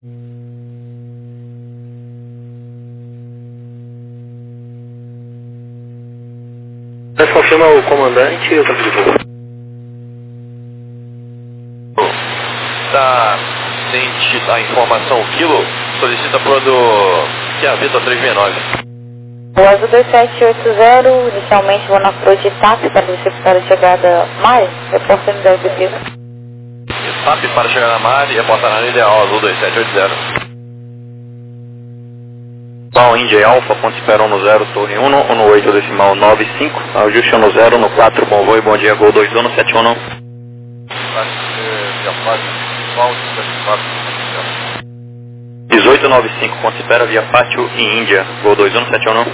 Mas confirma o comandante e o campo de voo. Tá, tem a informação Kilo, solicita pro do que é a Vitor 369. O Azul 2780, inicialmente vou na cruz de TAP para verificar a chegada mais, reporta unidade de piso. TAP para chegar na Mari, reporta na ideal, Azul 2780. Bom, Índia Alfa, ponto espera no 0, torre 1, 18 decimal 95, ajuste no 0, no 4, bom voo e bom dia, Gol 2171. 1895, ponto espera via Pátio em Índia, Gol 2171.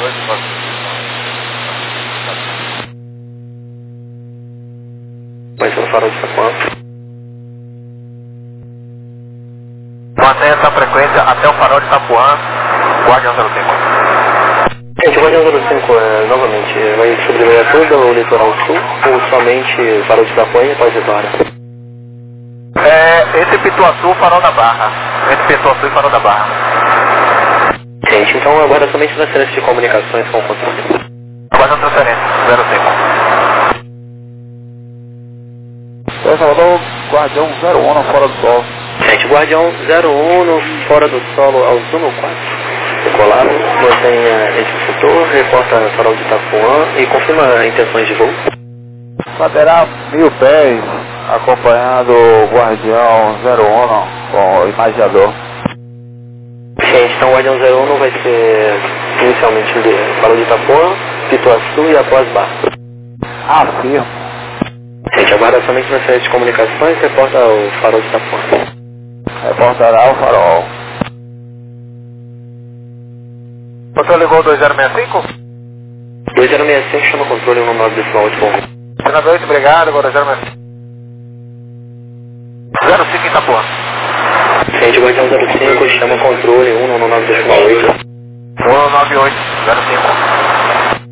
Vai ser o farol de Saquão. Mantenha essa frequência até o farol de Itapuã, Guardião 05. Gente, o Guardião 05 novamente vai sobrevoar todo o litoral sul ou somente o farol de Itapuã e após Vitória? Entre Pituaçu, farol da Barra. Entre Pituaçu e farol da Barra. Gente, então aguarda somente transferência de comunicações com o controle. Guardião transferência, 05. Salvador, Guardião 01 fora do solo. Gente, Guardião 01 fora do solo ao Zuno 4. Decolado, mantenha esse setor, reporta farol de Itapuã e confirma intenções de voo. Lateral 1000 pés, acompanhando o Guardião 01 com o imaginador. Gente, então o Guardião 01 vai ser inicialmente farol de Itapuã, Pituaçu e após Barra. Afirmo. Gente, aguarda somente transferência de comunicações, reporta o farol de Itapuã. Reportará o farol. Você ligou 2065? 2065 chama controle 19.8 com. Senador, muito obrigado, agora 2065. 05 Itapuã. Gente, Guardião 05 chama controle 19.8. 198, 05.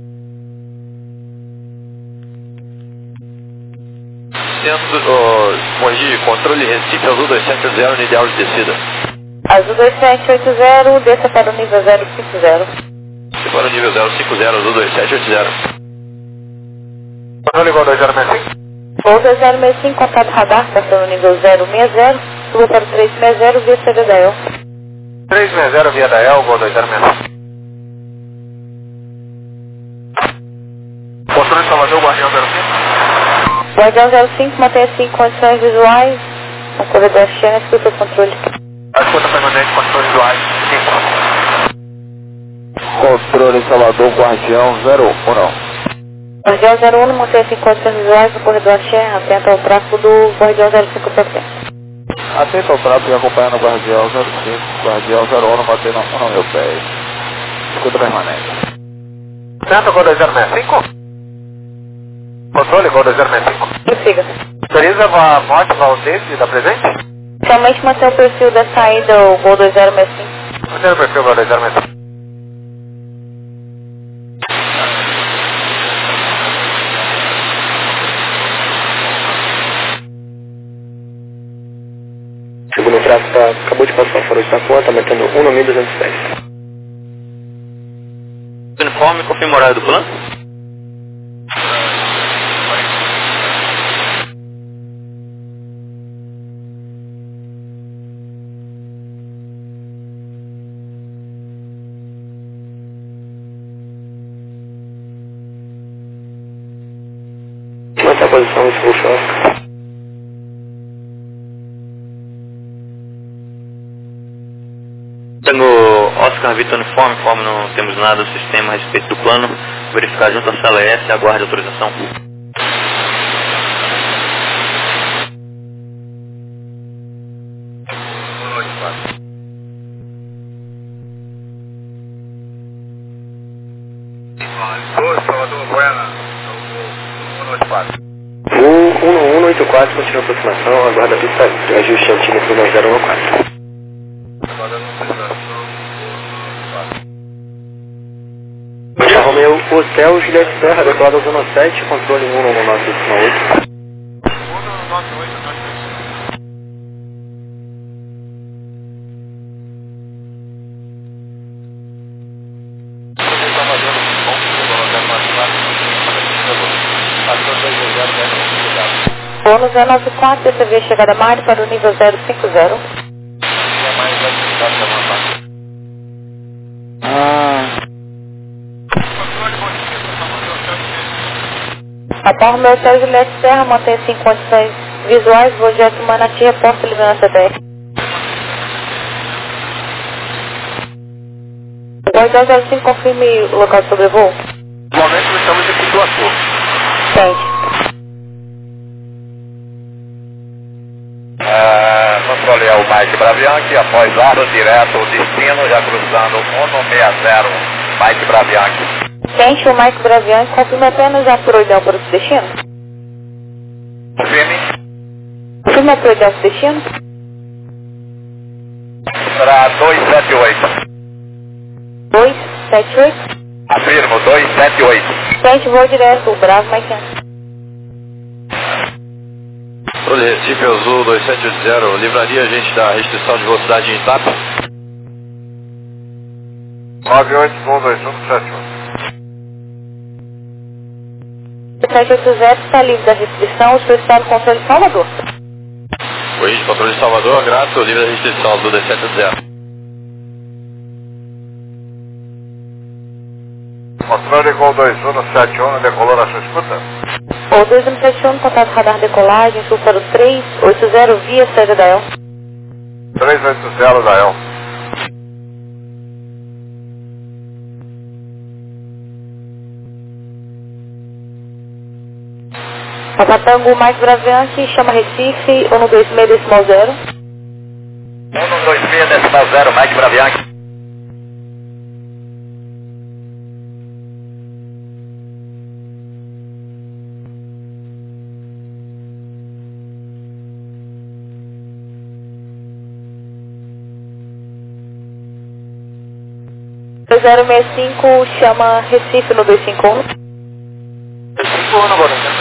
Mogi, controle Recife, Azul 2780, no ideal de descida. Azul 2780, desça para o nível 050. Se for o nível 050, Azul 2780. Controle igual 2065? Voo 065, contato radar, passando no nível 060, suba para o 360 via CDDL. 360 via Dael, Gol 2065. Controle Salvador, Guardião 05. Guardião 05, mantenha 5 condições visuais, com corredor cheio, escuta o controle. A escuta permanente, condições visuais, 5. Controle Salvador, Guardião 01. Guardião 01, mantenha 5 condições visuais no corredor cheio, atento ao tráfego do Guardião 05 para frente. Atento ao tráfego e acompanhando o Guardião 05, Guardião 01, batendo no meu pé. Escuta permanente. Centro, Gol 2065? Controle, Gol 2065. Prossiga. Autoriza a morte Valdez da presente? Somente manter o perfil da saída, o Gol 2065. Mantendo o perfil, Gol 2065. Segundo tráfego, acabou de passar o farol de Itapuã, está metendo 1.210. Uniforme, confirma o horário do plano? Manter a posição nesse voo choque. Tango Oscar Vitor Uniforme, como não temos nada do sistema a respeito do plano, verificar junto à sala S e aguarde autorização. O 1184 continua a aproximação, aguarda a pista, ajuste altímetro no 014. Romeu, Hotel Juliette Serra, adequado ao Zona 7, controle 119.8. 094, DCV chegada Mari para o nível 050. Após o meu hotel Juliette Serra, mantém-se em condições visuais, voo jet Manati, reporta liderança 10. O hotel 05 confirme o local de sobrevoo. No momento estamos em Pituaçu. Sente. Controle é o Mike Bravianchi, após aro direto, destino, já cruzando 160, Mike Bravianchi. Sente o Mike Bravianchi, confirme apenas a ideal para o destino. Confirme. Confirme a ideal para o destino. Será 278. 278. Afirmo, 278. Sente, voo direto, o Bravo Mike. Controle Recife Azul 2780, livraria a gente da restrição de velocidade em TAP. 982171. 780 está livre da restrição, solicitado controle de Salvador. Corrige, controle de Salvador, grato, livre da restrição do 2780. Controle Gol 2171, decolou na sua escuta. O 2171, contato radar decolagem, sul para o 380 via saída da El. 380 da El. Papatango Mike Bravianchi, chama Recife, 126 decimal 0. 126 decimal 0, Mike Bravianchi. O 065, chama Recife no 251. 251 agora, né?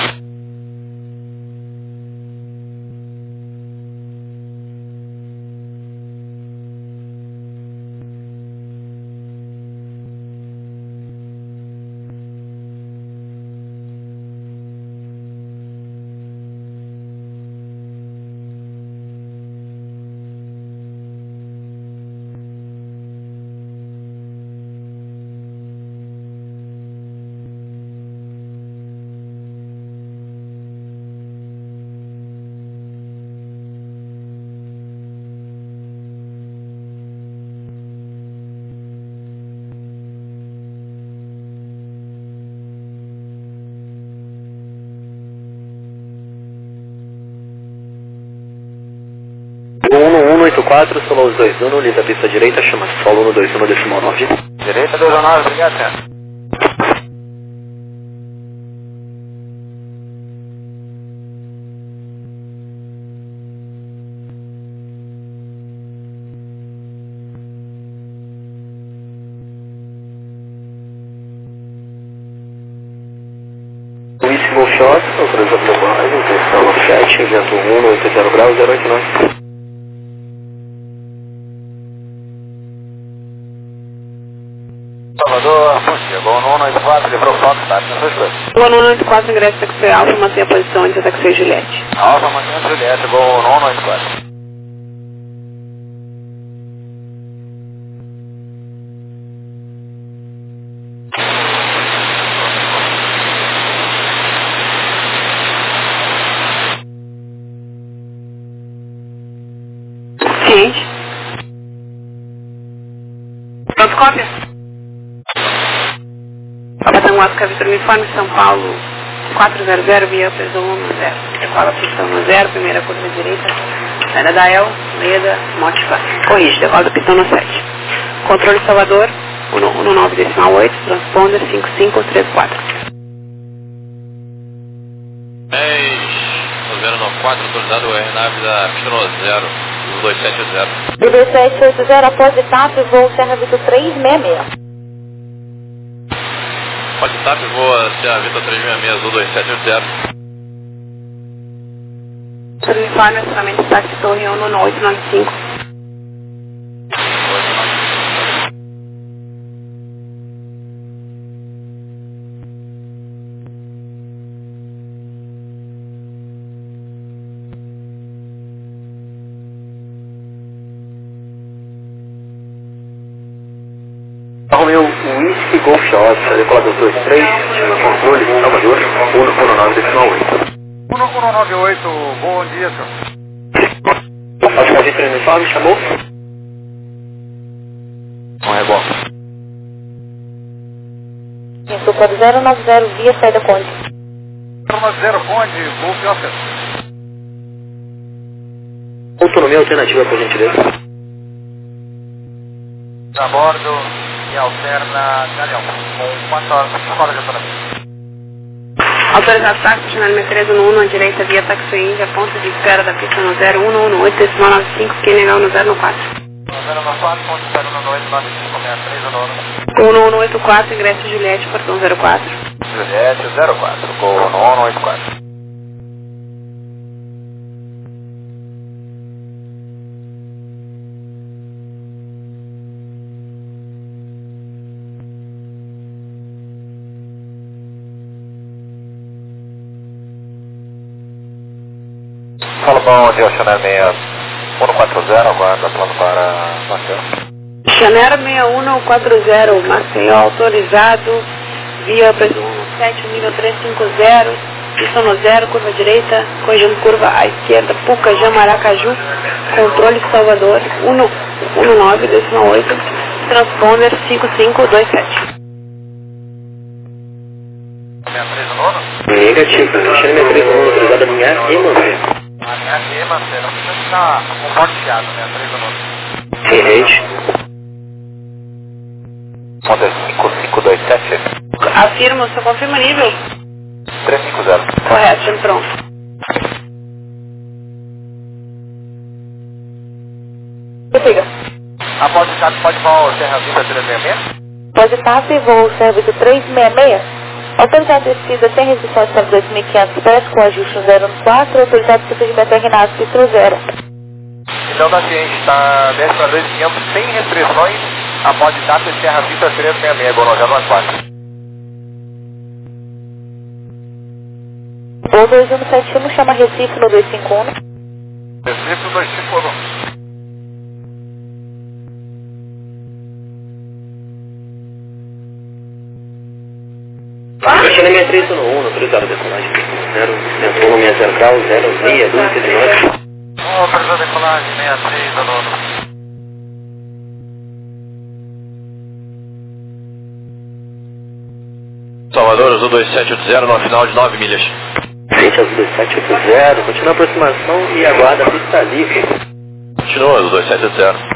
O 1184, solo os 21, linda pista direita, chama solo no 21 decimal 9. Direita 219, obrigado, senhor. Wismo Shot, autorizando globais, intenção 97, vento 180 graus, 089. Salvador, bom dia. Gol 194, livrou foco, tá? Nas suas coisas. O 194, ingresso taxi Alfa, mantém a posição de taxi Juliette. Alfa, mantém a Juliette, gol 194. Ciente. Pronto, cópia? Papatango Oscar Vitor Uniforme, São Paulo 400, via preso 10. Decola a pistão no 0, primeira curva direita, saída da El, Leda, Motiva. Corrige, decola do pistão no 7. Controle Salvador, 19 decimal 8, transponder 5534. 10, 094, autorizado o RNAV da pista 0, do 2780. Do 2780, após etapa, voo Serra Vitor 366. Pode TAP, voa Serra Vitor 366, do 2780. Sobre o informe, acionamento táxi Torre 19895. Romeo Whisky Golf Shot, decolador 23, controle, Salvador, 119,8. 1198, bom dia, senhor. Ótimo registro uniforme, chamou? Um reboque. Isso, pode 090 via saída Conde. 090 Conde, Golf Oscar. Autonomia alternativa, por gentileza. A bordo e alterna Galeão, com 4 horas de autonomia. Autorizado táxi, janela 6311, à direita, via Taxi Índia, ponto de espera da pista no 0118, decimal 95, que legal no 014. 094, ponto 018, 9563, 1184, ingresso Juliette, portão 04. Juliette 04, com 1184. Fala, bom dia, Chanel 6140, aguarda plano para Maceió. Chanel 6140, Maceió, autorizado, via presumo 7, nível 350, pista no 0, curva direita, corrigindo curva à esquerda, Pucajã, Maracaju, controle Salvador, 119, decimal 8, transponder 5527. 6319? Negativo, Chanel 6311, autorizado a linha e manter. A minha aqui, Marcelo, não precisa ficar compartilhado, 6319. Rede. Ponto 5527. Afirmo, só confirma nível. 350. Correto, sempre pronto. Siga. Após o chat, pode voar o Serra Vista 366? Pode TAP, voo serviço 366. Autorizado descida sem restrições para 2.500 pés, com ajuste no 014, autorizado procedimento RNAS Pistro 0. Então, da ciente, está 10 para 2.500 sem restrições. Após TAP, Serra Vista 366, Gonçalo, 094. Voo 2171, chama Recife no 251. Recife 251. Chanel 6311, autorizado a decolagem, 0, autonomia 0 grau, 0629. Autorizado a decolagem 63, aluno. Salvador, Azul 2780, no final de 9 milhas. Frente Azul 2780, continua a aproximação e aguarda a pista livre. Continua, Azul 2780.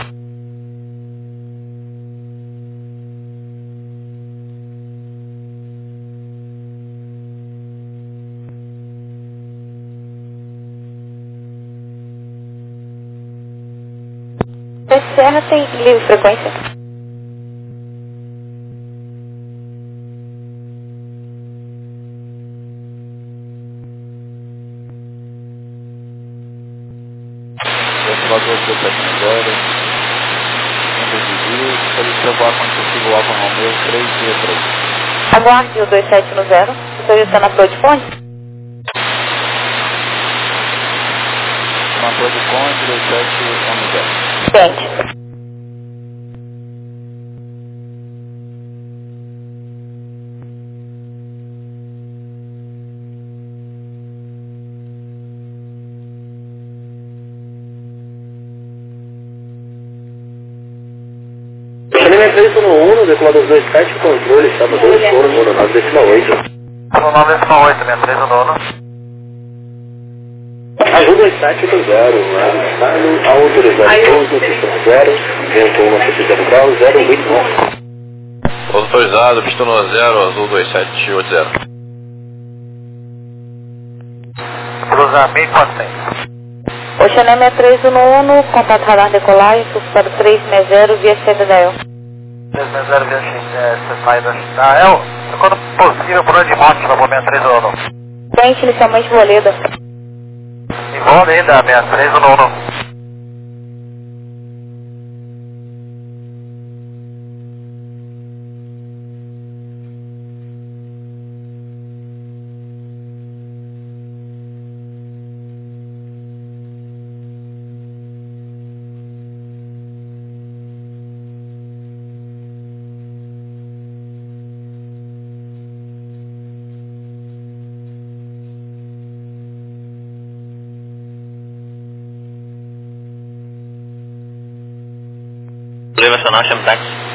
Serra tem livre frequência. Salvador 270, Centro de Rio, solicita voar com sensível Alfa Romeo 363. Aguarde o 2710, solicitando a Flor de Conde. Uma Flor de Conde 2710. Gente. Chanel 6311, decolador 27, controle, Salvador, Foro, 19 decimal 8. 19 decimal 8, 6319. Ajuda 2780, estado autorizado 12, pista 0, vento 190 grau, 089. Autorizado, pistão 0, Azul 2780. Cruzar 1400. Oceanem 6311, contato radar decolagem, fluxo para 360 via saída da El. 360 via saída da El. Quando possível, por onde morte, na 6311. Frente inicialmente Voleda. E voa ainda, 6311. Lima Nacional, chame táxi.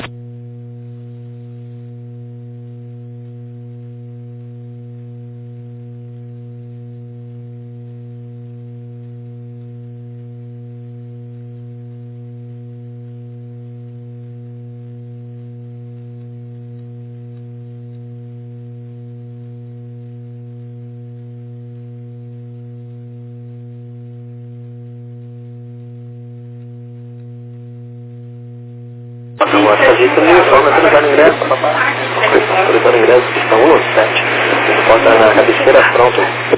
Serviço uniforme, autorizando ingresso, papai. Autorizando ingresso, pista 197. Porta na cabeceira, pronto.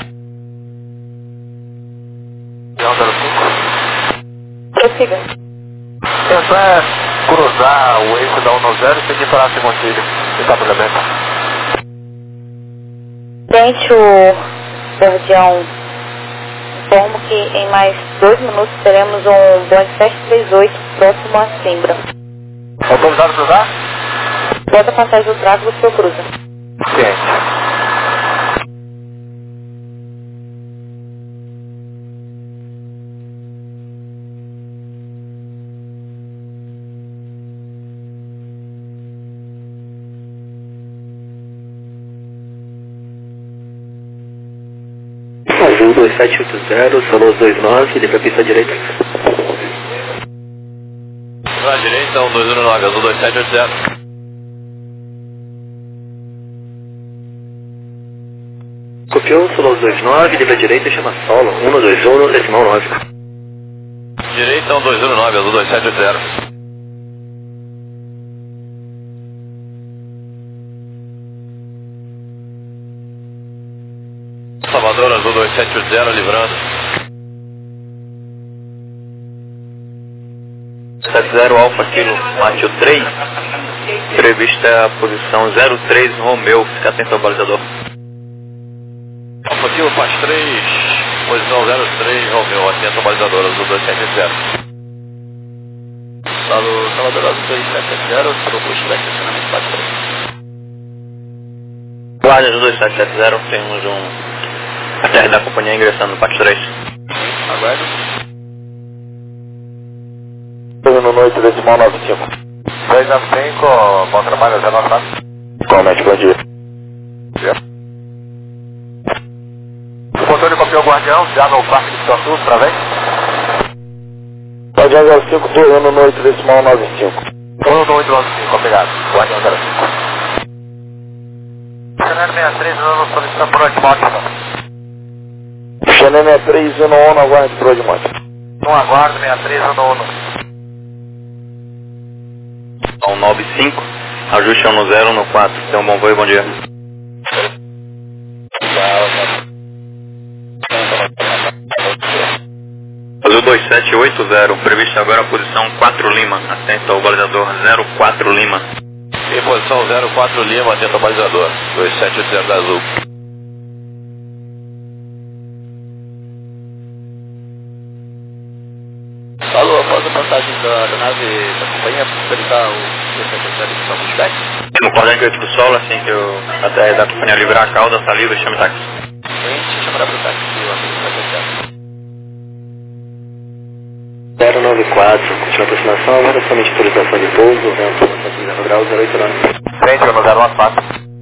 105. Prossiga. É só cruzar o eixo da 190 e seguir para a Simontilha. Encabelamento. Frente o guardião, informo que em mais 2 minutos teremos um Boeing 738 próximo a Simbra. Autorizado a cruzar? Bota a passagem do tráfego, o senhor cruza. Ciente. Azul 2780, Solos 29, livre a pista direita. Pra direita, 1219, Azul 2780. Copiou, Solos 29, livre a direita, chama Solo, 121, decimal 9. Direita, 1219, Azul 2780. Salvador, Azul 2780, livrando. 70 Alfa Kilo Mátio 3. Prevista a posição 03 Romeu. Fica atento ao balizador. Alfa Kilo faz 3, posição 03, Romeu, atento ao balizador, Azul 2780. Salvador, Azul 2770, propus para estacionamento 43. Guarda, Azul 2770, temos a TR da companhia ingressando no Pátio 3. Aguardo. No noite decimal 95. 295, bom trabalho, 094. Igualmente, bom dia. O controle copiou o guardião, já no Parque de Santos, través. Guardião 05, no noite decimal 95. 11895, obrigado. Guardião 05. Chanel 63, no solicitação por Odimote. Chanel 63, no aguarde por Odimote. Não aguardo, 63, no 195, ajuste 10 no 4. Tenha um bom voo e bom dia. Azul 2780, previsto agora a posição 4 Lima, atento ao balizador 04 Lima. Em posição 04 Lima, atento ao balizador, 2780 da Azul. Alô, após a passagem da nave da companhia, verificar o 2780 de São Pushback? No quadrante 8 do solo, assim que a TR da companhia livrar a cauda, está livre, chame táxi. Cliente, chamará para o táxi, o amigo 094, continua a aproximação, agora somente autorização de pouso, vento 0 graus, 089. Frente, no 094.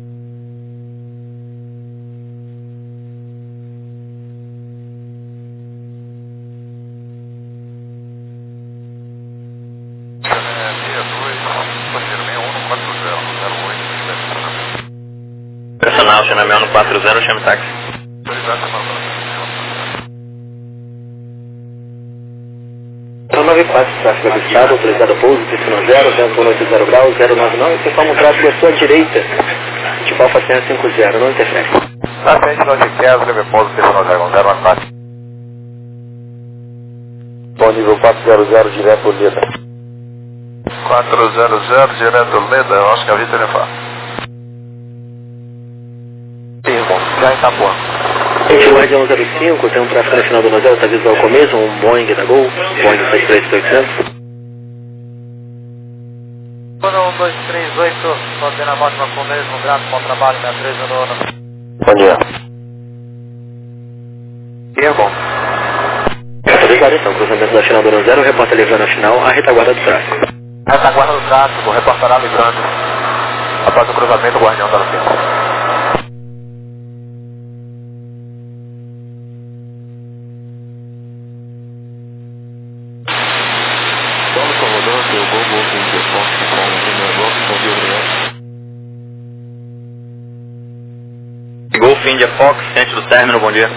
Personal, Chanel 140, chame táxi. 094, tráfego avistado, autorizado a pouso, destino 0, vento 0 graus, 099, você toma o tráfego à sua direita, tipo Alfa 150, não interfere. Na frente, no de Kessler, leve pouso, destino 094. Bom nível 400, direto Leda. 400, direto Leda, eu acho que a Vitor é fácil. Já em Itapuã. Gente, o Guardião 05, tem um tráfego no final do Nodel, está visual começo, um Boeing da Gol, Boeing 73800. 1238, fazendo a máxima com o mesmo, grato, bom trabalho, 63 no ano. Bom dia. E é bom. Autorizado então, cruzamento da final do Nodel, repórter livrando a final, a retaguarda do tráfego. Retaguarda do tráfego, reportará livrando. Após o cruzamento, o Guardião 05. Golf India Fox, ciente do término, bom dia.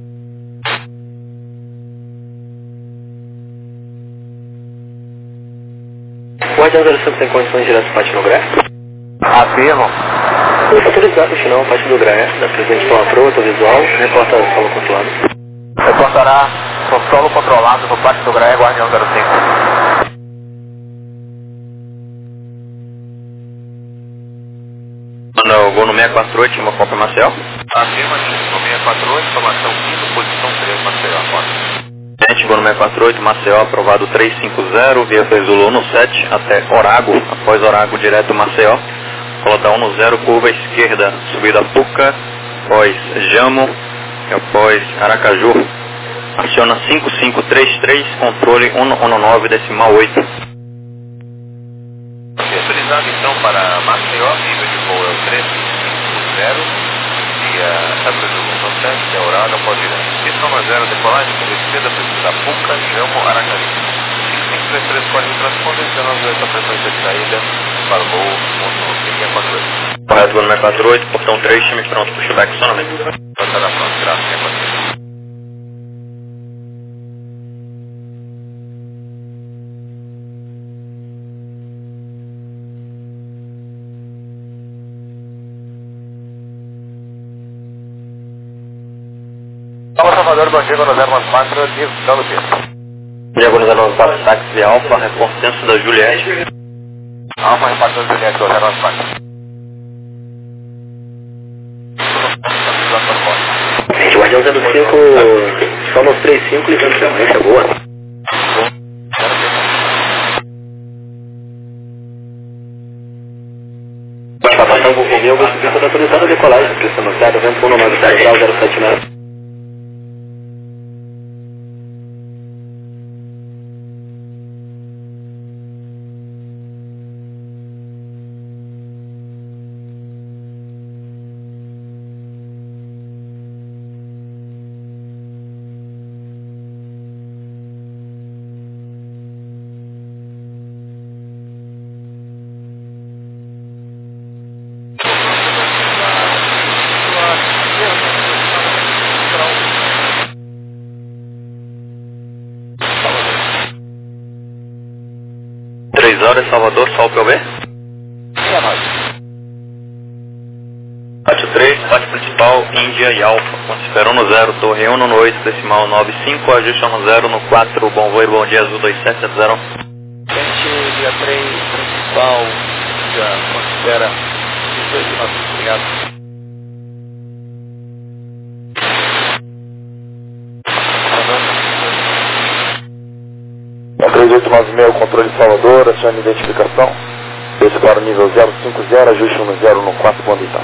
O Guardião 05 tem condições direto para no Gré? Afirmo. Autorizado, final, parte do Gré, da Presidente Paula visual, reporta solo controlado. Reportará o solo controlado no pátio do Gré, Guardião 05. Manda o gol no 648, uma cópia Marcel. Afirmativo, no 648, formação 5, posição 3, Maceió, foto. Gente, gol no 648, Maceió, aprovado 350, via Zulu 17 até Orago, após Orago direto Maceió. Roda 10, curva esquerda, subida Puca, após Jamo, e após Aracaju. Aciona 5533, controle 119, decimal 8. Autorizado então para Maceió, nível de voo é o 350, via Zulu 17, Orago, após direto. Pistão 0, decolagem, curva esquerda, precisa Puca, Jamo, Aracaju. 5533, código de transpondência, 98, a frequência de saída para o voo 648. Correto, gol no 648, portão 3, time pronto, pushback, acionamento. Estará pronto, graças, 648. Salvador, bom dia, Guardião 04, Diego Pista. Diego 04, táxi Alfa, reforço da Juliette. Alfa, repartição da Juliette, 094. Gente, Guardião 05, só nos 35, ligando frequência, boa. Passar o Romeu, Golf Victor autorizado a decolagem, pressão no 0, vento 190 grau 079. Salvador, Sol POB. Pátio 3, pátio principal, Índia e Alfa. Considerou no 0, torre 1 no 8, decimal 95, ajusta no 0 no 4, bom voo e bom dia, azul 2770. Gente, dia 3, principal, já considera 18 nosso obrigado. 3896, controle de Salvador, acione de identificação. Esse para o nível 050, ajuste no 0 no 4, bom dia.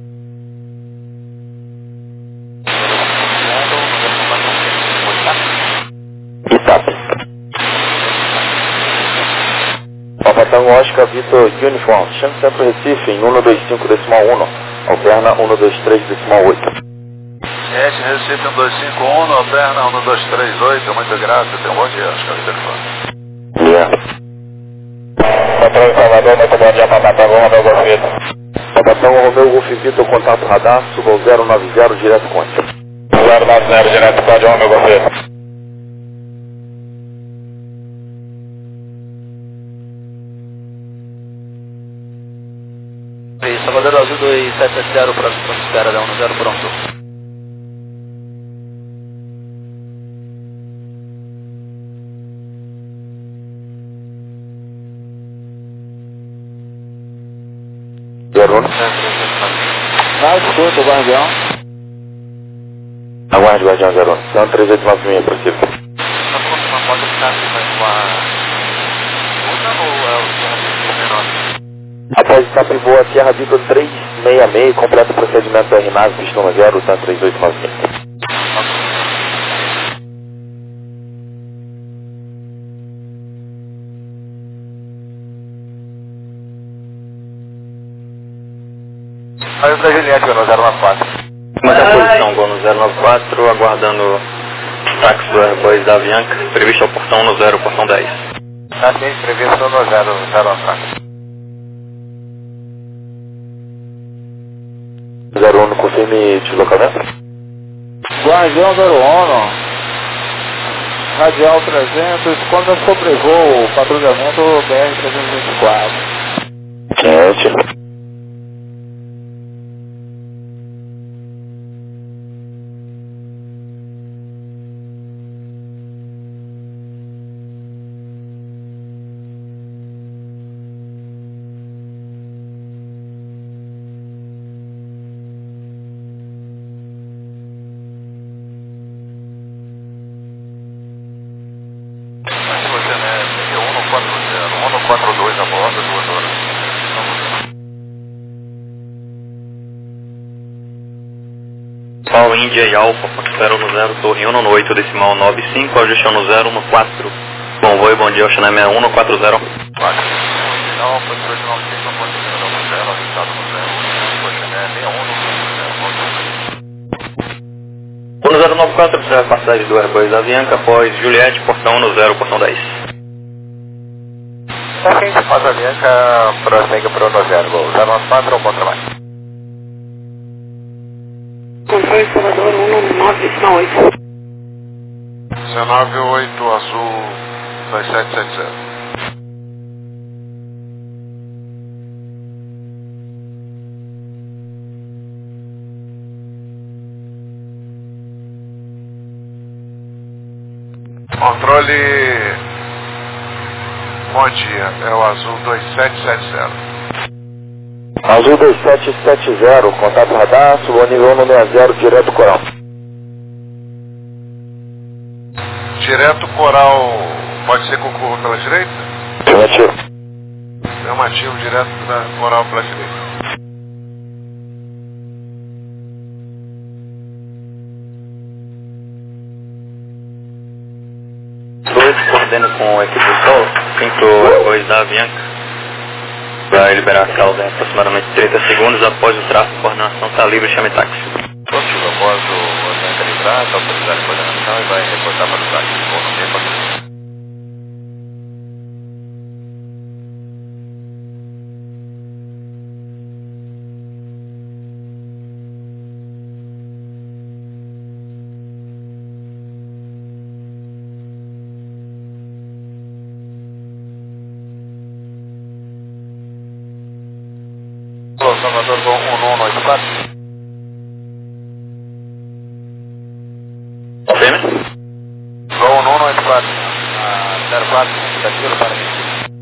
Itap. Papatango Oscar Vitor Uniform, chame sempre Recife em 125 decimal 1, alterna 123 decimal 8. Recife 1251, alterna 1238, muito graças, tenha um bom dia, acho que é o telefone. Patrão em Salvador, muito bom dia, Papatango Romeu Golf Vitor. Papatango Romeu Golf Vitor, contato radar, suba o 090, direto com 090, direto com o Romeu Golf Vitor. Salvador Azul 2770, próximo espera, dá 10 pronto. Escuta, Guardião. Aguarde, Guardião 01. São 3896, possível. Tá bom, uma foto de casa, mas uma ou é o Sierra menor? Após estar pivô a Sierra Vitor 366, completa o procedimento da RNAV, pistão 0, tá 3896. Aí o da Juliette, Gol no 094. Manda a posição, Gol no 094, aguardando táxi do Airbus da Avianca, previsto ao portão 10, portão 10. Tá sim, previsto no 094. 01, confirme deslocamento. Guardião 01, radial 300, quando sobrevoo o patrulhamento BR-324. Gente. Paulo Índia e Alfa, Foxtrot no 0, Torre 198, decimal 95, ajuste no 014. Convoio, bom dia, Oxané 6140. Alfa, Foxtrot 95, bom dia, 0, avisado no 0, Oxané 6140. 1094, observa a passagem do Airbus da Avianca após Juliette, portão 10, portão 10. A gente faz a Avianca, prossegue para o 0, Gol 094 ou contra mais? Controle Salvador 199,8. 198 azul 2770. Controle, bom dia, é o azul 2770. Azul 2770, contato radar, subo ao nível 160, direto coral. Direto coral, pode ser com curva pela direita? Afirmativo. Afirmativo, direto da coral pela direita. Coordena com a equipe do Sol, assim que o Airbus da Avianca vai liberar a cauda em aproximadamente 30 segundos após o tráfego. Coordenação está livre, chame táxi. Positivo, após o Avianca livrar, está autorizado a coordenação e vai reportar para o táxi. Bom dia, patrulha. Salvador, Gol 1184. Confirme. Gol 1184. 04, daquilo para mim.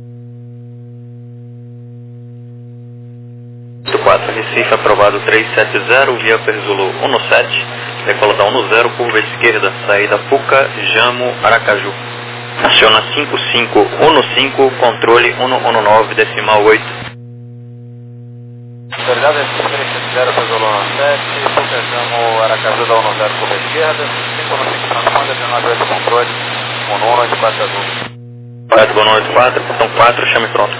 4 Recife, aprovado 370, via Perzulu 17, decola da 10, curva esquerda, saída Puca, Jamo, Aracaju. Aciona 5515, controle 119, decimal 8. Autoridade é 370 para o 17, Pucajamo, Aracaju da 10, curva esquerda, 515 transponder, 19 controle, 1184 azul. Correto, Gol 84, portão 4, chame pronto.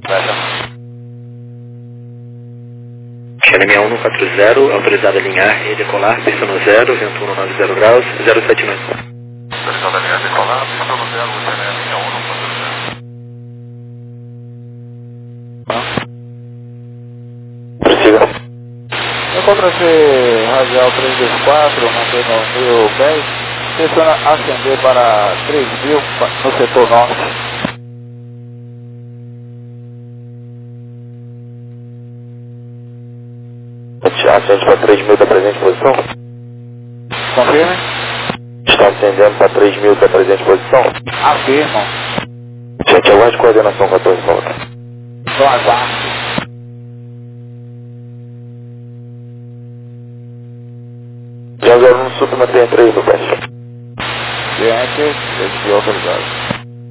Xereme 140, autorizado a alinhar e decolar, pista no 0, vento 190 graus, 079. Autorizado a alinhar e decolar, pista no 0, Xereme 140. Prossiga. Encontra-se radial 324, mantendo 1010, seleciona ascender para 3000 no setor norte. Ascende para 3.000 da presente posição? Confirme? Está ascendendo para 3.000 da presente posição? Afirmam. Gente, aguarde coordenação 14 volta. Então aguarde. Já 01 no sul, mantenha 3 no peste. Ciente, desvio autorizado.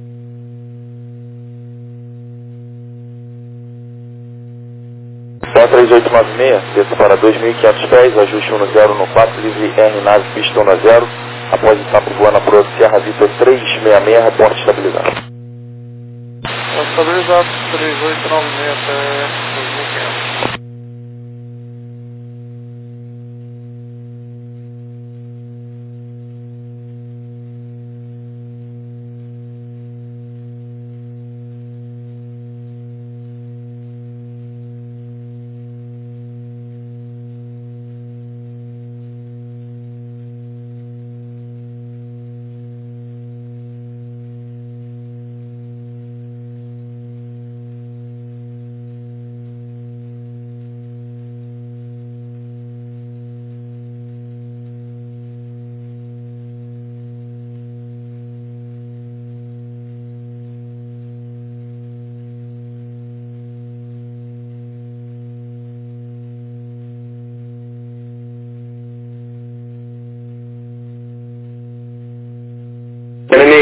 Então 3896, desça para 2.500 pés, ajuste 10 no 4, livre R, nave, pista 10, após o sapo voando na proa Sierra Vitor 366, reporte estabilizado. Estabilizado, 3896 até 2500.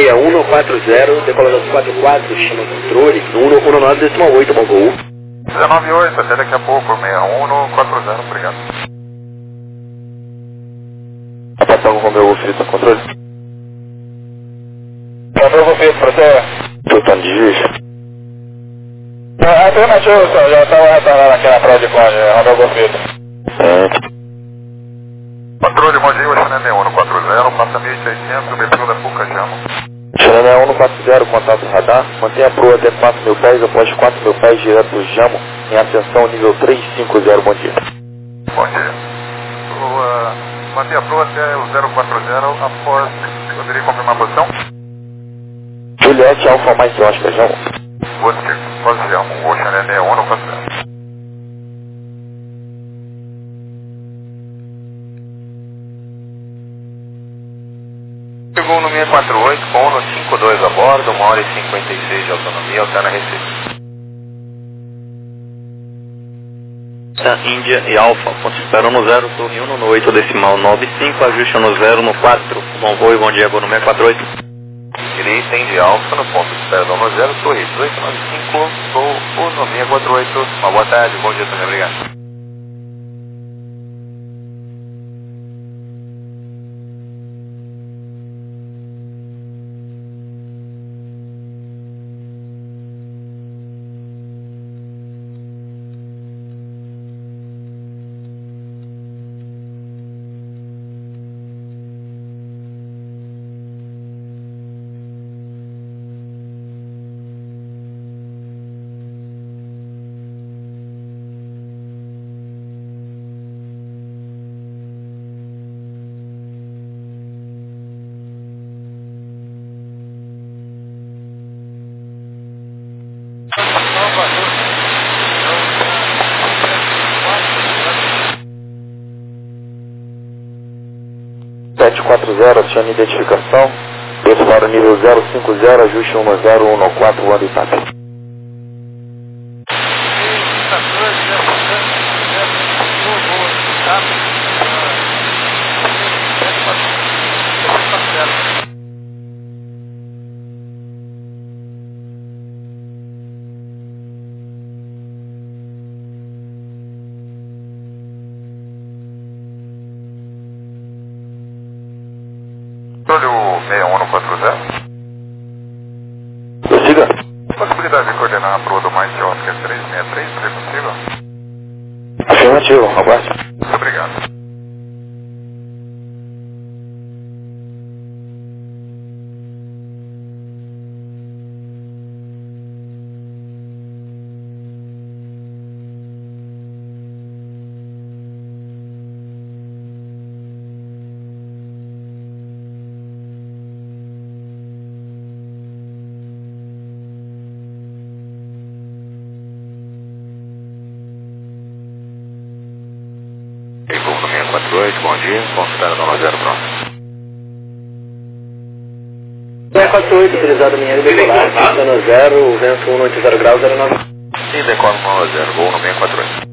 6140, decolador 44, chama controle, 19,8, Mongol. 19,8, até daqui a pouco, 6140, obrigado. Apação Romeu Wolfito, controle. Romeu Wolfito, pra você. Tutano de juiz. Afirmativo, senhor, já estava retornando aqui na prova de conde, Romeu Wolfito. Controle, bom dia, o Xanene 140, passa 1.600, metrô da Pucajamo. Xanene 140, contato radar, mantenha a proa até 4.000 pés, após 4.000 pés direto do Jamo, em ascensão nível 350, bom dia. Bom dia. Mantenha a proa até o 040, após, poderia confirmar a posição? Juliette Alfa mais Oscar, Jamo. Você, pode Jamo, o Xanene 140. Chegou no 648, com Uno 52 a bordo, 1h56 de autonomia, alterna Recife. Índia e Alfa, ponto espera no 0, torre 1 no 8 decimal 95, ajuste no 0 no 4. Bom voo e bom dia, agora no 648. Direita Índia Alfa, no ponto espera no 0, torre 1895, voo no 648. Uma boa tarde, bom dia também, obrigado. Adicione identificação, desce para o nível 050, ajuste 1014, voando Itape. Olha o 6140. Prossiga. Possibilidade de coordenar a proa do Mike Oscar 363, seria possível? Afirmativo, aguarde. Muito obrigado. Voo no 648, bom dia, ponto espera no 0 pronto. 648, utilizado Mineiro decolar, pista no 0, vento 180 graus, 09. E decola no 0, voo no 648.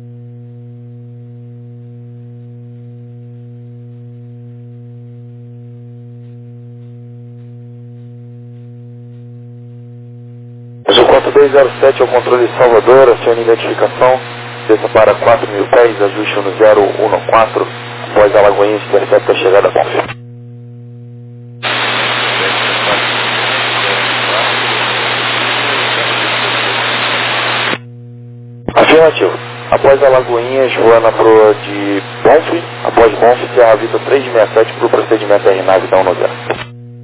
O 4207 é o controle de Salvador, acione identificação, desça para 4.000 pés, ajuste no 014, após Alagoinhas, intercepta a chegada com fim. Afirmativo. Após Alagoinhas, voa na proa de Bonfim, após Bonfim, Serra Vista 367 para o procedimento RNAV da 10.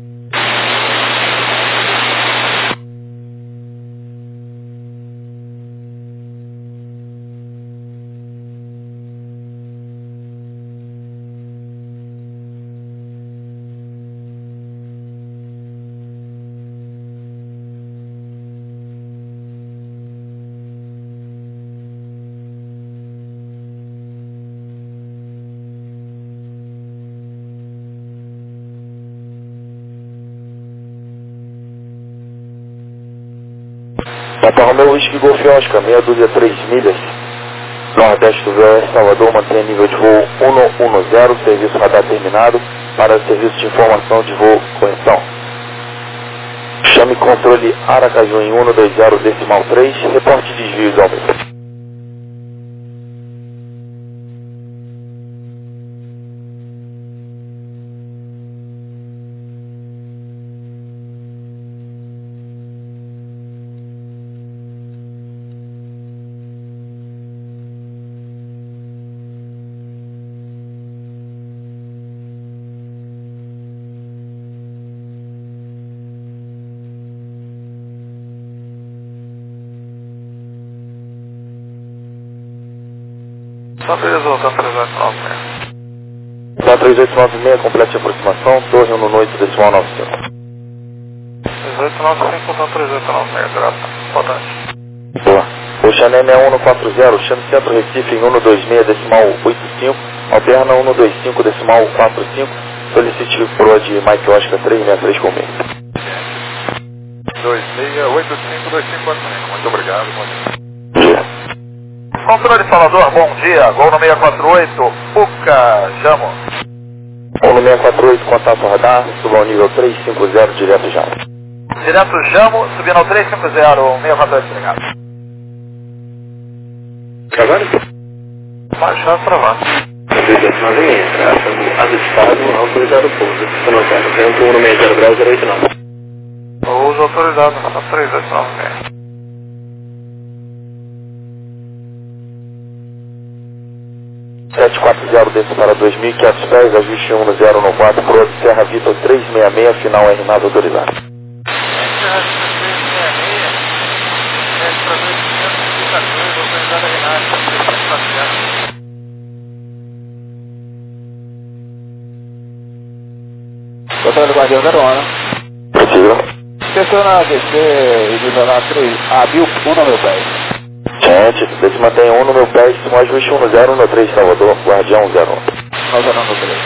Tata Romeu Whisky Golf Oscar, meia dúzia 3 milhas, nordeste do VOS Salvador, mantém nível de voo 110, serviço radar terminado, para serviço de informação de voo correção. Chame controle Aracaju em 120.3, reporte desvio de aumento. Só 3896. Só 3896, complete a aproximação, torre 1 no 8 decimal 95. 3895, só 3896, graças. Importante. Boa. Oxané 6140, chame centro Recife em 126 decimal 85, alterna 125 decimal 45, solicite proa de Mike Oscar 363 com meio. 26852545, muito obrigado, bom dia. Controle Salvador, bom dia, gol no 648, Puca, Jamo. Gol no 648, contato radar, suba ao nível 350, direto Jamo. Direto Jamo, subindo ao 350, 648, obrigado. Travado? Baixar, travado. 3896, traça, avistado, autorizado pouso, sonotado, vento 160 graus 089. Pouso autorizado, 3896. Sete 740 desce para 2.500 pés, ajuste 1094, proa de Serra Vitor 366, final R nada autorizado. Serra Vitor 366, desce para 2.500, autorizada Renata, 3.400. Controle Guardião 01. Possível. Estaciona AVC e nível 3, abriu 1 no meu pé. Gente, se mantém 1 no meu pé, um ajuste 1013 Salvador, Guardião 01. 9 no 3.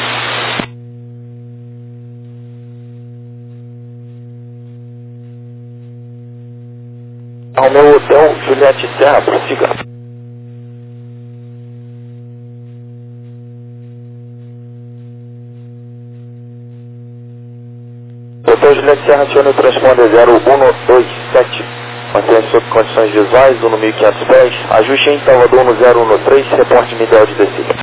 Ao meu hotel, Juliette Serra, prossiga. Hotel Juliette Serra, acione o transponder 0127. Mantém sob condições visuais, 1 no 1.500 pés. Ajuste em Salvador no 013, reporte ideal de descida.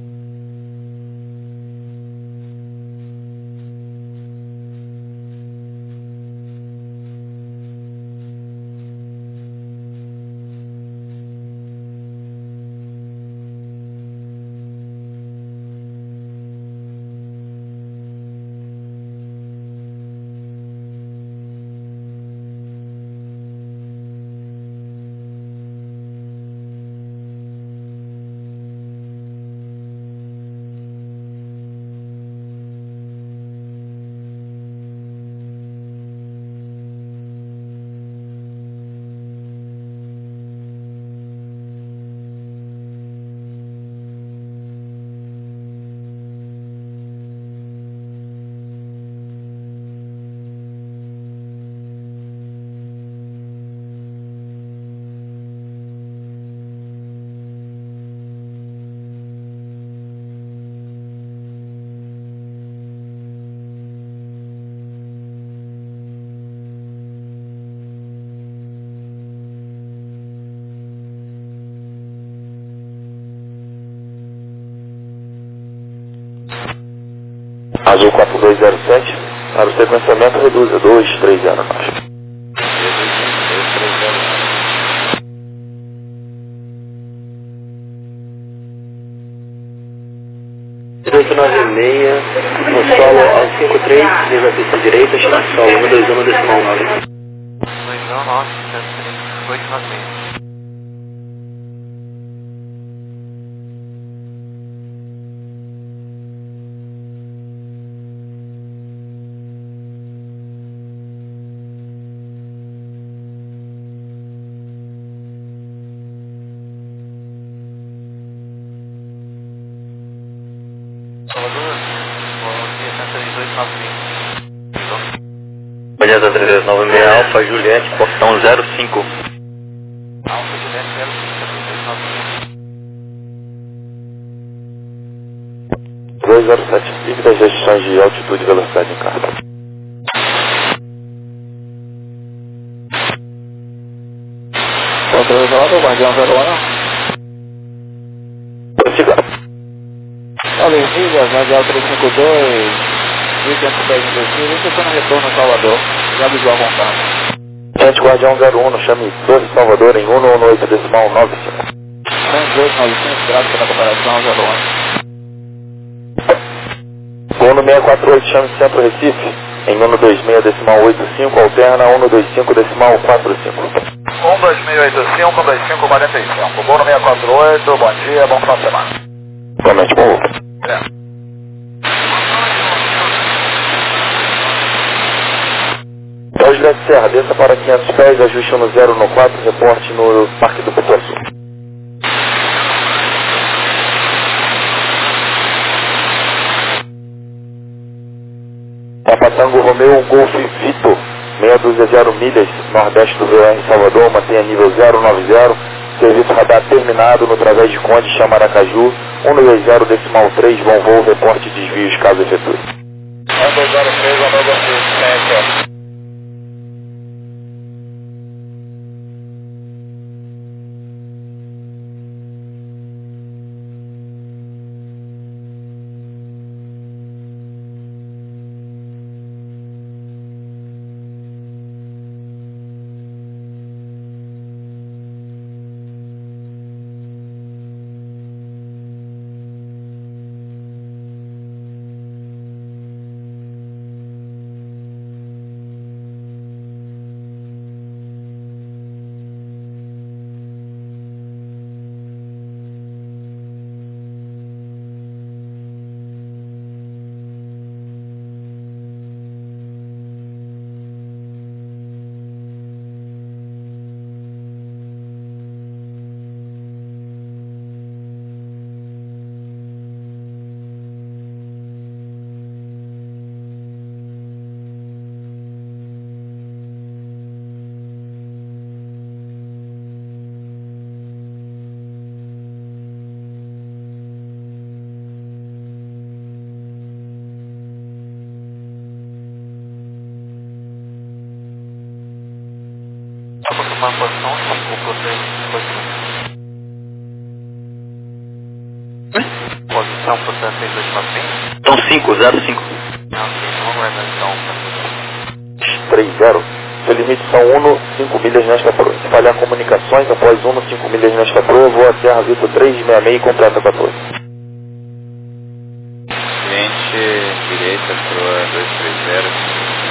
Azul 4207, para o sequenciamento reduza 2309. 896, no solo ao 53, desde a pista direita, chama solo 121 decimal 9. 219, 896. Beleza, 396 Alfa Juliette, portão 05. Alfa Juliette 05, 207, livre das restrições de altitude e velocidade em carga. Controle Salvador, Guardião 01. Prossiga. Alergias, Radial 352, 1510 investido, recepção retorno Salvador, já visual contato. Gente, Guardião 01, chame 12 Salvador em 118 decimal 95. 10295, graças pela comparação 01. Gol no 648, chame Centro Recife em 126 decimal 85, alterna 125 decimal 45. 12685, 12545. Gol no 648, bom dia, bom final de semana. Somente bom. Juliette Serra, desça para 500 pés, ajuste no 0 no 4, reporte no Parque do Pituaçu. Papatango Romeu, Golf Vito, 620 milhas, nordeste do VR Salvador, mantenha nível 090, serviço radar terminado no Través de Conde, Chamaracaju, 120 decimal 3, bom voo, reporte desvios caso efetue. 103, Romeu Golf Vito, Uma posição 5 para você. Posição para você 625? Então 505. Não, vamos lá então. 30. Seu limite são 1,5 milhas nesta proa. Se falhar comunicações, após 1,5 milhas nesta proa, voa a Serra Vitor 366 e completa 14. Cliente, direita, proa 230.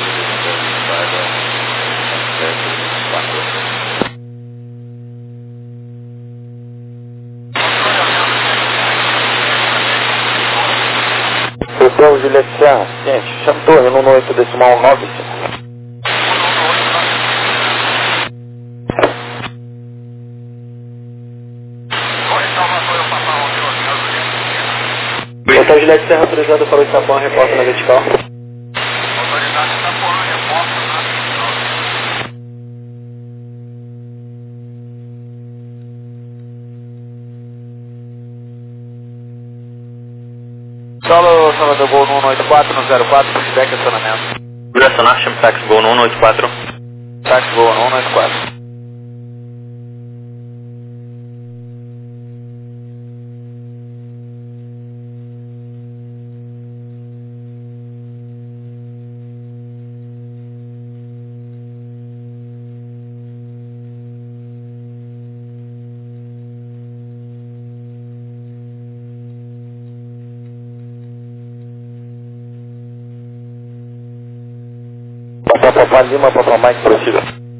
Hotel Juliette Serra, gente, chame torre no 18 decimal 95. Hotel Juliette Serra, autorizado para o Itapuã, reporta na vertical. Autoridade Itapuã, reporta na vertical. Solo Salvador Gol no 184 no 04, feedback acionamento. Direcionar, chame táxi Gol no 184. Táxi Gol no 184. Papá Lima, Papá Mike, prossiga.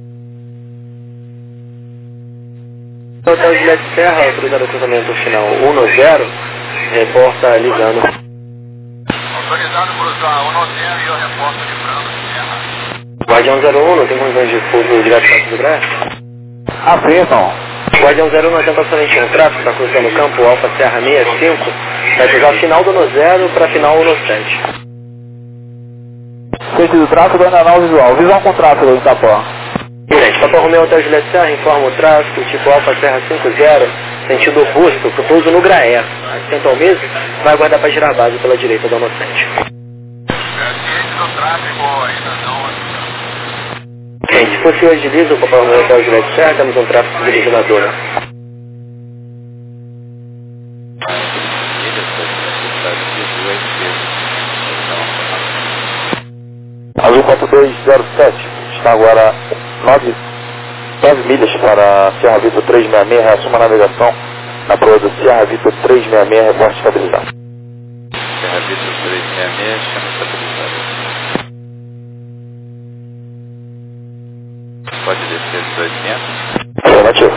Hotel Juliette Serra, autorizado o cruzamento final 1-0, reporta ligando. Autorizado cruzar 1-0 e eu reporto livrando Serra. Guardião 01, não tem condições de pouso direto para o Brás? Afirmam. Guardião 01, atenta somente no tráfego, está cruzando o campo Alfa Serra 65, vai cruzar final do 0 para final 7. Sentido tráfego ainda não visual. Visão com tráfego em Itapuã. Direito, Papa Romeu Hotel Juliette Serra, informa o tráfego, tipo Alfa Serra 50, sentido oposto, pro pouso no Graé. Assistente ao mesmo, vai aguardar para girar a base pela direita do Inocente. Ciente do tráfego ainda não. Se fosse hoje diesel, para o hotel de Red Serra, temos um tráfego de originador, né? Azul 4207, está agora 9 milhas para Sierra Vitor 366, reassuma a navegação na proa do Sierra Vitor 366, reporte estabilizado. Sierra Vitor 366, chama estabilizado. Pode descer 2500. Afirmativo.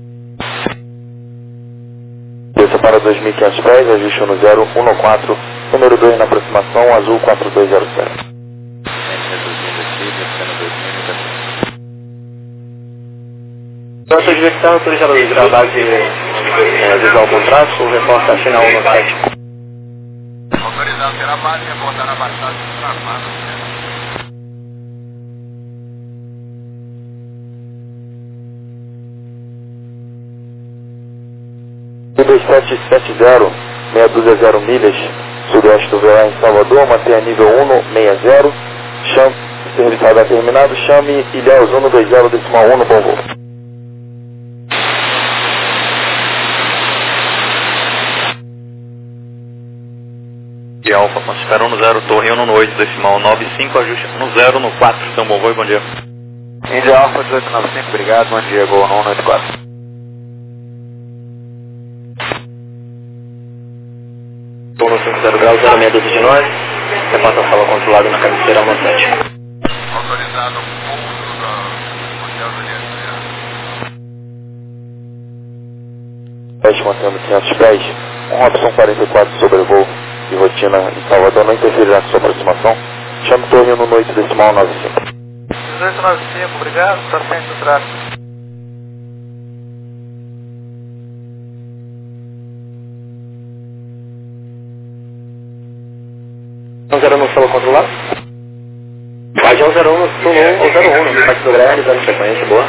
Desça para 2.500 pés, ajuste no 014, número 2 na aproximação, Azul 4207. Reduzindo aqui, descendo 2000. Nossa direção autorizada de gravar de visual contrato, reporta final 17. Autorizado pela base, reportar na passagem travada. 2770, meia dúzia 0 milhas, sudoeste do VA em Salvador, mantenha nível 160, chame, serviço radar terminado, chame Ilhéus 120 decimal 1 no bom voo. De Alfa, espera no 0, torre 1 no 8, decimal 95, ajuste no 0 no 4, então bom voo e bom dia. Índia Alfa 1895, obrigado, bom dia, Gol 184. Torno 50 graus, 062 de nós, reporta a sala controlada na cabeceira montante. Autorizado pouso do Hotel do Peste mantendo 500 pés, um Robson 44 sobrevoo de rotina em Salvador não interferirá com sua aproximação, chame torre 1 no 8 decimal 95. 1895, obrigado, está sente o tráfego. Zero no solo controlado. Vai de 01 no 01, no parte do grande, dando frequência, boa.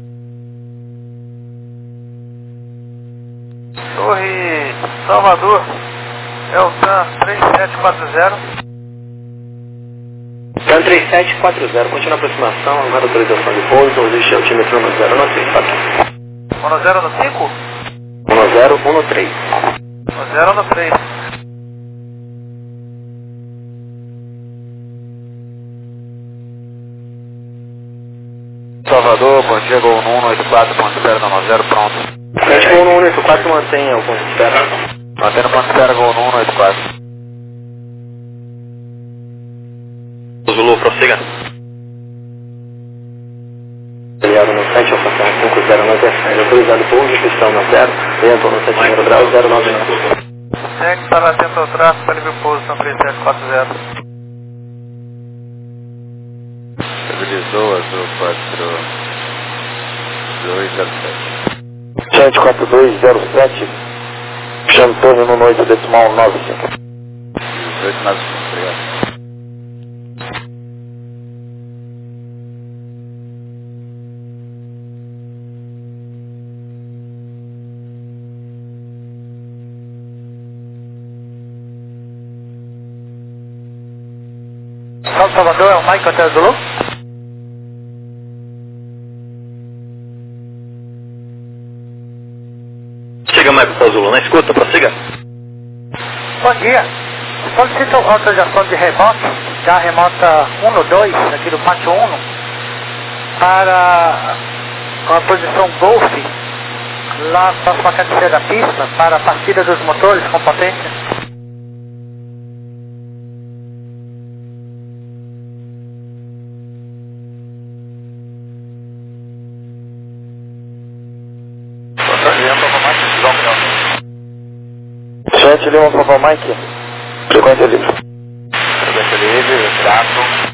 Torre Salvador, Eltan 3740. TAN 3740, continua a aproximação, agora autorização de pouso, existe altímetro no 0 no 3, 1 0 no 5? 1 no 3. 1 0 no 3. Salvador, bom dia, Gol 184.090, pronto. Frente com o 184 mantém o ponto de espera. Mantendo ponto de espera, Gol 184. Zulu, prossiga. Aliado no 7, alcançar 50 na terceira, autorizado pouso, pistão no 0, vento no 7 graus, 099. Segue para atento ao tráfego, para livre pouso, São 3740. Estabilizou, Azul 4207. Chante 4207, chame torre 1 no 8 decimal 95. 1895, obrigado. Salvador, é o Mike Hotel Zulu? Chega mais pro Zulu, na escuta, prossiga. Bom dia. Solicito autorização de remoto, da remota 1-2, aqui do pátio 1, para a posição Golf, lá próxima à cabeceira da pista, para a partida dos motores com potência. Chante Lima, por favor, Mike. Frequência livre. Frequência livre, trato.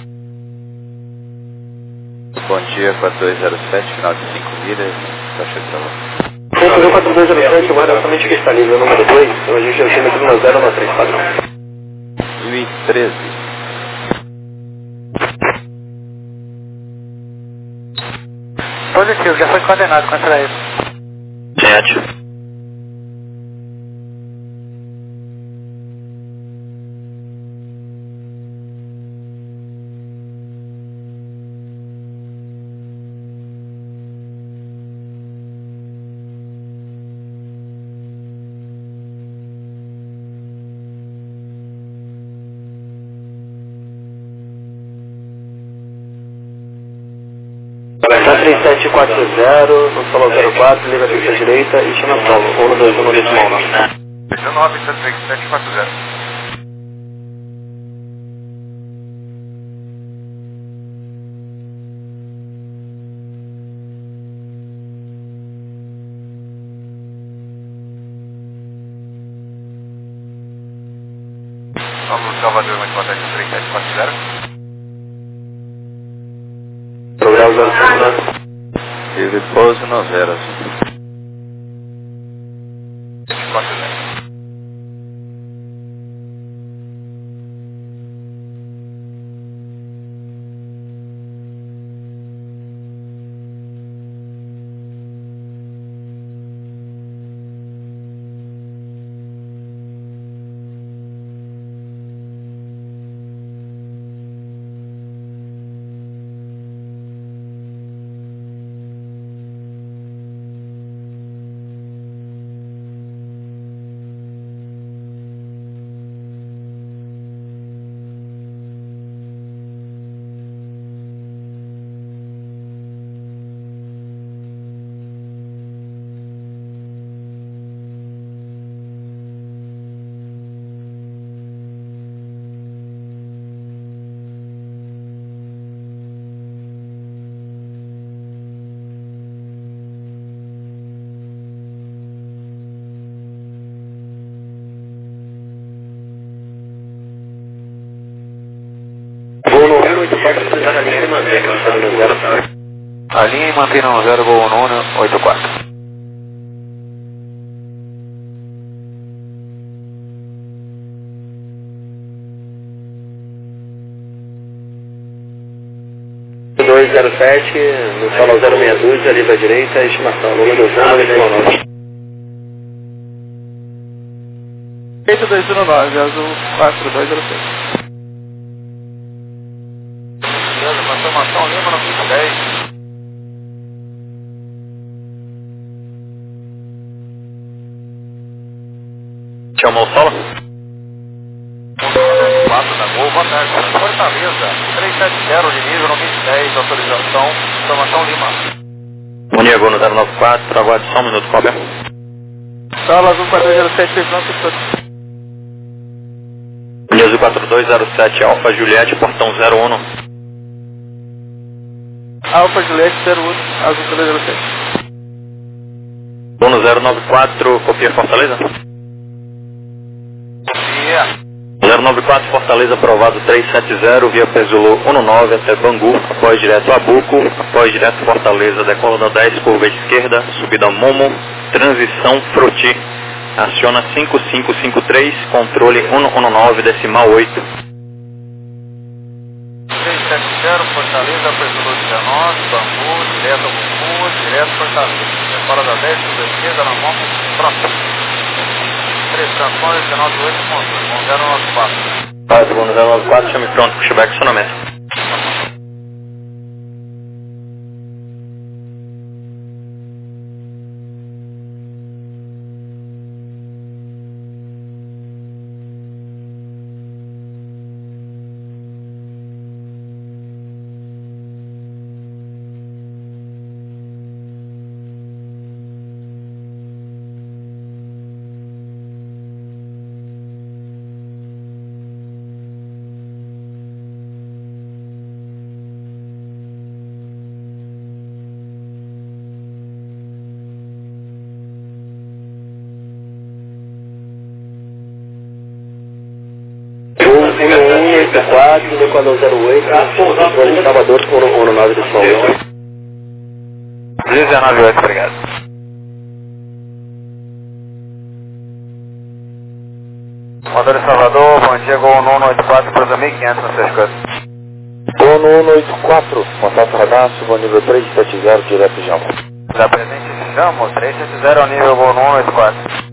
Bom dia, 4207, final de 5 milhas, taxa de valor. Vamos fazer o 4207, agora somente que está livre, o número 2, eu ajuste o altímetro no 0 no 3, padrão. 2013. Positivo, já foi condenado contra ele. Gente. 3740, no solo 04, liga a pista direita e chama solo, 121 decimal 9. 19, 3740. Vamos Salvador, mais uma 3740. Programa 0, E depois no 0. 3740. Voo no 184, precisar a linha e manter, que está no 0. A linha e mantém no 0, voo no 184. O 207, no solo 062, livre à direita, estimação, número 21 decimal 9. 8219, azul 4206. Transformação Lima no piso 10. Chamou o solo? 4 da Gol, boa tarde. Fortaleza, 370 de nível no 2010, autorização, informação Lima. Bom dia, Gol no 094, aguarde só um minuto, Cobra. Sala azul 4207, fez pronto, tudo. Bom dia, azul 4207, Alfa Juliette, portão 01. Alfa Juliette 01, azul 4207. Gol no 094, copia Fortaleza? Copia. 094 Fortaleza aprovado 370, via Pesulo 19 até Bangu, após direto Abuco, após direto Fortaleza, decola 10, curva esquerda, subida Momo, transição Froti, aciona 5553, controle 119 decimal 8. 370, Fortaleza, Pesulo 19, Bangu, direto Bangu, direto Fortaleza. Decola da 10, curva esquerda, na mão, próximo. 3 transpões, 198 pontos, com 094. Vai, segundo 094, chame pronto, pushback acionamento. Voo 184, decolador 08, controle de Salvador, 119 decimal 8. 198, obrigado. Motor de Salvador, bom dia, Gol no 184, cruza 1500 no seu escudo. Gol no 184, contato radar, suba ao nível 370, direto Jamo. Da presente Jamo, 370 ao nível Gol no 184.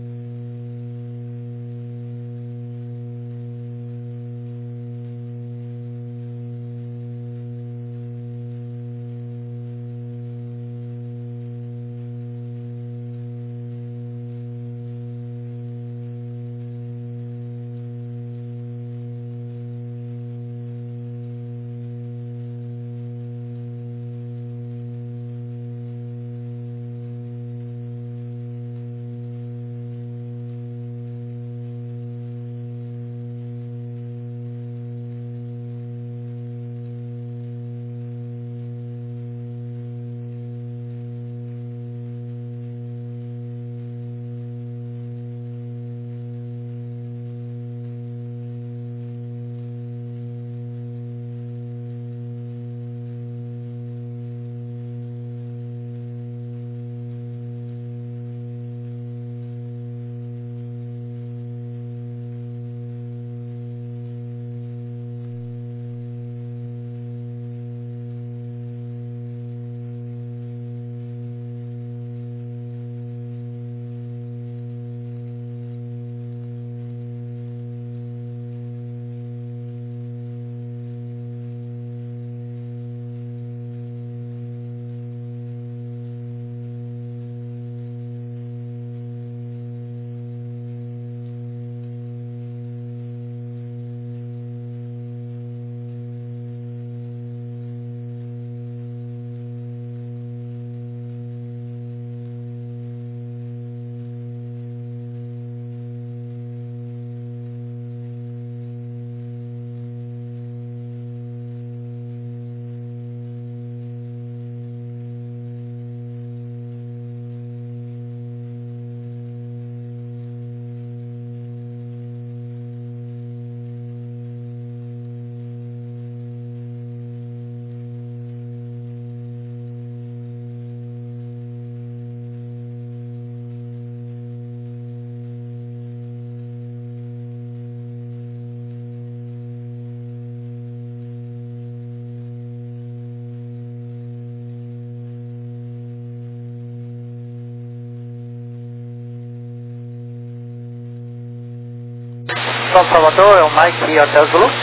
São Salvador, é o Mike Hotel Zulu.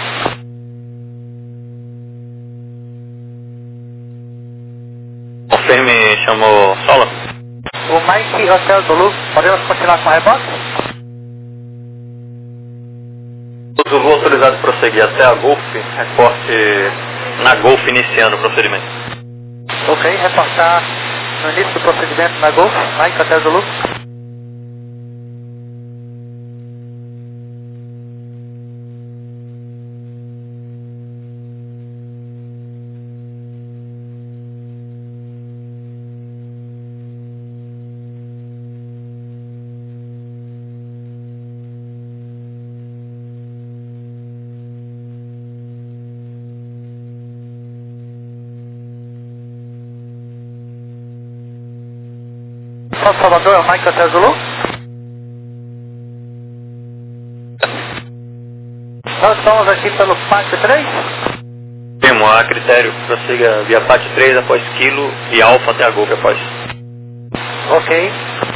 Confirme, chamou Sola. O Mike Hotel Zulu, podemos continuar com o rebote? O Zulu autorizado a prosseguir até a Golf, reporte na Golf iniciando o procedimento. Ok, reportar no início do procedimento na Golf, Mike Hotel Zulu. São Salvador, é o Mike Hotel Zulu. Nós estamos aqui pelo Pátio 3. Primo, a critério, prossiga via Pátio 3 após Kilo e Alfa até a Golf após. Ok.